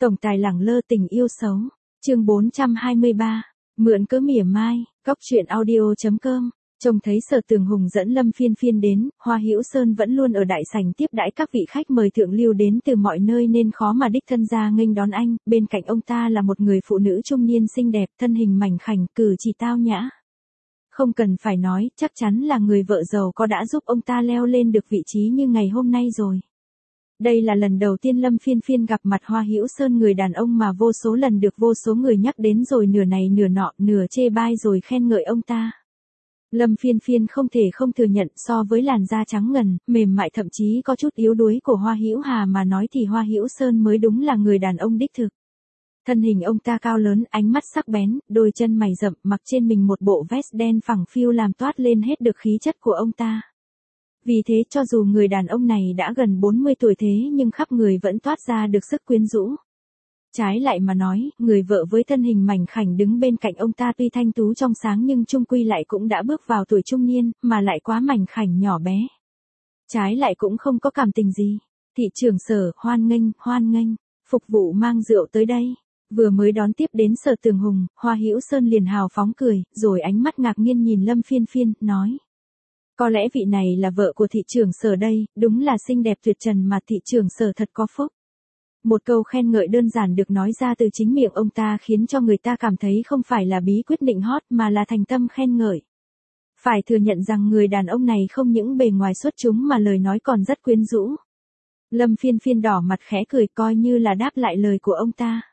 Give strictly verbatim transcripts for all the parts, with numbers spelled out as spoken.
Tổng tài lẳng lơ tình yêu xấu. Chương bốn trăm hai mươi ba. Mượn cớ mỉa mai. Góc truyện audio chấm com. Trông thấy Sở Tường Hùng dẫn Lâm Phiên Phiên đến, Hoa Hữu Sơn vẫn luôn ở đại sảnh tiếp đãi các vị khách mời thượng lưu đến từ mọi nơi nên khó mà đích thân ra nghênh đón anh. Bên cạnh ông ta là một người phụ nữ trung niên xinh đẹp, thân hình mảnh khảnh, cử chỉ tao nhã. Không cần phải nói, chắc chắn là người vợ giàu có đã giúp ông ta leo lên được vị trí như ngày hôm nay rồi. Đây là lần đầu tiên Lâm Phiên Phiên gặp mặt Hoa Hữu Sơn, người đàn ông mà vô số lần được vô số người nhắc đến rồi nửa này nửa nọ, nửa chê bai rồi khen ngợi ông ta. Lâm Phiên Phiên không thể không thừa nhận, so với làn da trắng ngần, mềm mại thậm chí có chút yếu đuối của Hoa Hữu Hà mà nói thì Hoa Hữu Sơn mới đúng là người đàn ông đích thực. Thân hình ông ta cao lớn, ánh mắt sắc bén, đôi chân mày rậm, mặc trên mình một bộ vest đen phẳng phiu làm toát lên hết được khí chất của ông ta. Vì thế cho dù người đàn ông này đã gần bốn mươi tuổi thế nhưng khắp người vẫn toát ra được sức quyến rũ. Trái lại mà nói, người vợ với thân hình mảnh khảnh đứng bên cạnh ông ta tuy thanh tú trong sáng nhưng chung quy lại cũng đã bước vào tuổi trung niên, mà lại quá mảnh khảnh nhỏ bé. Trái lại cũng không có cảm tình gì. Thị trưởng Sở, hoan nghênh, hoan nghênh, phục vụ mang rượu tới đây. Vừa mới đón tiếp đến Sở Tường Hùng, Hoa Hữu Sơn liền hào phóng cười, rồi ánh mắt ngạc nhiên nhìn Lâm Phiên Phiên, nói. Có lẽ vị này là vợ của thị trưởng Sở đây, đúng là xinh đẹp tuyệt trần mà thị trưởng Sở thật có phúc. Một câu khen ngợi đơn giản được nói ra từ chính miệng ông ta khiến cho người ta cảm thấy không phải là bí quyết định hót mà là thành tâm khen ngợi. Phải thừa nhận rằng người đàn ông này không những bề ngoài xuất chúng mà lời nói còn rất quyến rũ. Lâm Phiên Phiên đỏ mặt khẽ cười coi như là đáp lại lời của ông ta.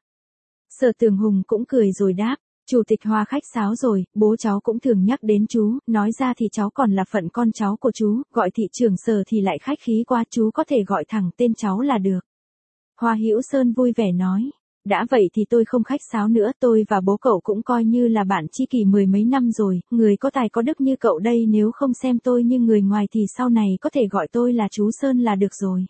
Sở Tường Hùng cũng cười rồi đáp. Chủ tịch Hoa khách sáo rồi, bố cháu cũng thường nhắc đến chú, nói ra thì cháu còn là phận con cháu của chú, gọi thị trưởng Sở thì lại khách khí quá, chú có thể gọi thẳng tên cháu là được. Hoa Hữu Sơn vui vẻ nói, đã vậy thì tôi không khách sáo nữa, tôi và bố cậu cũng coi như là bạn tri kỷ mười mấy năm rồi, người có tài có đức như cậu đây nếu không xem tôi như người ngoài thì sau này có thể gọi tôi là chú Sơn là được rồi.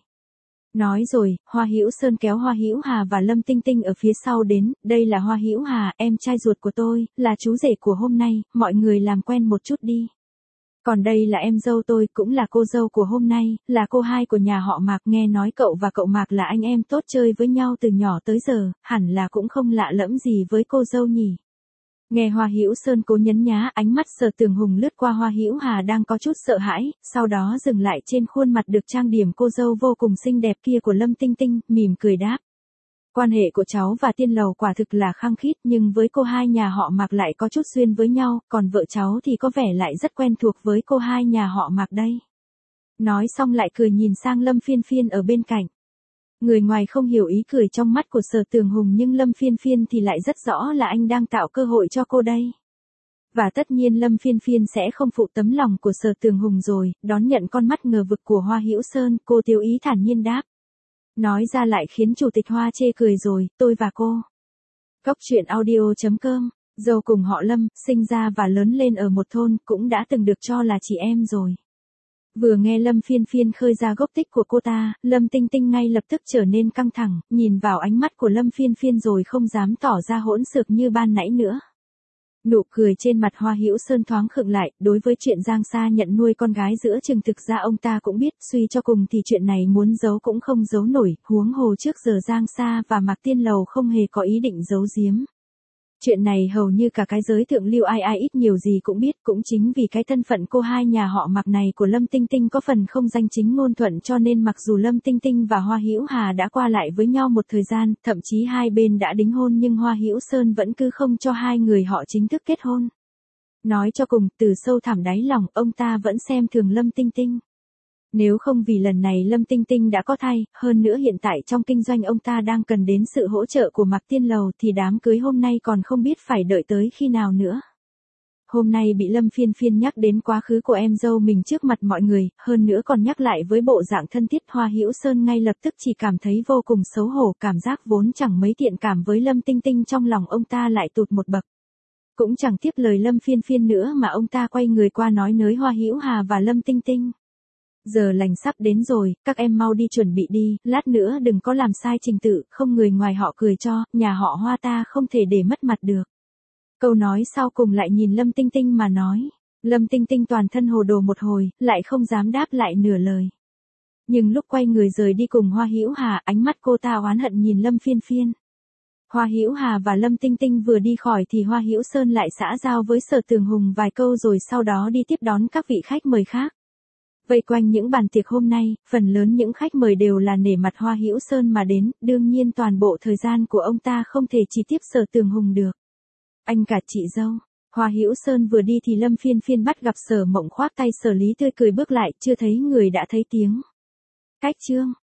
Nói rồi, Hoa Hữu Sơn kéo Hoa Hữu Hà và Lâm Tinh Tinh ở phía sau đến, đây là Hoa Hữu Hà, em trai ruột của tôi, là chú rể của hôm nay, mọi người làm quen một chút đi. Còn đây là em dâu tôi, cũng là cô dâu của hôm nay, là cô hai của nhà họ Mạc, nghe nói cậu và cậu Mạc là anh em tốt chơi với nhau từ nhỏ tới giờ, hẳn là cũng không lạ lẫm gì với cô dâu nhỉ. Nghe Hoa Hữu Sơn cố nhấn nhá, ánh mắt Sở Tường Hùng lướt qua Hoa Hữu Hà đang có chút sợ hãi, sau đó dừng lại trên khuôn mặt được trang điểm cô dâu vô cùng xinh đẹp kia của Lâm Tinh Tinh, mỉm cười đáp. Quan hệ của cháu và Tiên Lầu quả thực là khăng khít nhưng với cô hai nhà họ Mạc lại có chút xuyên với nhau, còn vợ cháu thì có vẻ lại rất quen thuộc với cô hai nhà họ Mạc đây. Nói xong lại cười nhìn sang Lâm Phiên Phiên ở bên cạnh. Người ngoài không hiểu ý cười trong mắt của Sở Tường Hùng nhưng Lâm Phiên Phiên thì lại rất rõ là anh đang tạo cơ hội cho cô đây. Và tất nhiên Lâm Phiên Phiên sẽ không phụ tấm lòng của Sở Tường Hùng rồi, đón nhận con mắt ngờ vực của Hoa Hữu Sơn, cô tiêu ý thản nhiên đáp. Nói ra lại khiến Chủ tịch Hoa chê cười rồi, tôi và cô. Góc truyện audio chấm com, dâu cùng họ Lâm, sinh ra và lớn lên ở một thôn, cũng đã từng được cho là chị em rồi. Vừa nghe Lâm Phiên Phiên khơi ra gốc tích của cô ta, Lâm Tinh Tinh ngay lập tức trở nên căng thẳng, nhìn vào ánh mắt của Lâm Phiên Phiên rồi không dám tỏ ra hỗn xược như ban nãy nữa. Nụ cười trên mặt Hoa Hữu Sơn thoáng khựng lại, đối với chuyện Giang Sa nhận nuôi con gái giữa chừng thực ra ông ta cũng biết, suy cho cùng thì chuyện này muốn giấu cũng không giấu nổi, huống hồ trước giờ Giang Sa và Mạc Tiên Lầu không hề có ý định giấu giếm. Chuyện này hầu như cả cái giới thượng lưu ai ai ít nhiều gì cũng biết, cũng chính vì cái thân phận cô hai nhà họ Mạc này của Lâm Tinh Tinh có phần không danh chính ngôn thuận cho nên mặc dù Lâm Tinh Tinh và Hoa Hữu Hà đã qua lại với nhau một thời gian, thậm chí hai bên đã đính hôn nhưng Hoa Hữu Sơn vẫn cứ không cho hai người họ chính thức kết hôn. Nói cho cùng, từ sâu thẳm đáy lòng, ông ta vẫn xem thường Lâm Tinh Tinh. Nếu không vì lần này Lâm Tinh Tinh đã có thai, hơn nữa hiện tại trong kinh doanh ông ta đang cần đến sự hỗ trợ của Mạc Tiên Lầu thì đám cưới hôm nay còn không biết phải đợi tới khi nào nữa. Hôm nay bị Lâm Phiên Phiên nhắc đến quá khứ của em dâu mình trước mặt mọi người, hơn nữa còn nhắc lại với bộ dạng thân thiết, Hoa Hữu Sơn ngay lập tức chỉ cảm thấy vô cùng xấu hổ, cảm giác vốn chẳng mấy thiện cảm với Lâm Tinh Tinh trong lòng ông ta lại tụt một bậc. Cũng chẳng tiếp lời Lâm Phiên Phiên nữa mà ông ta quay người qua nói nới Hoa Hữu Hà và Lâm Tinh Tinh. Giờ lành sắp đến rồi, các em mau đi chuẩn bị đi, lát nữa đừng có làm sai trình tự, không người ngoài họ cười cho, nhà họ Hoa ta không thể để mất mặt được. Câu nói sau cùng lại nhìn Lâm Tinh Tinh mà nói. Lâm Tinh Tinh toàn thân hồ đồ một hồi, lại không dám đáp lại nửa lời. Nhưng lúc quay người rời đi cùng Hoa Hữu Hà, ánh mắt cô ta oán hận nhìn Lâm Phiên Phiên. Hoa Hữu Hà và Lâm Tinh Tinh vừa đi khỏi thì Hoa Hữu Sơn lại xã giao với Sở Tường Hùng vài câu rồi sau đó đi tiếp đón các vị khách mời khác. Vây quanh những bàn tiệc hôm nay, phần lớn những khách mời đều là nể mặt Hoa Hữu Sơn mà đến, đương nhiên toàn bộ thời gian của ông ta không thể chỉ tiếp Sở Tường Hùng được. Anh cả chị dâu. Hoa Hữu Sơn vừa đi thì Lâm Phiên Phiên bắt gặp Sở Mộng khoác tay Sở Lý tươi cười bước lại, chưa thấy người đã thấy tiếng. Cách Trương,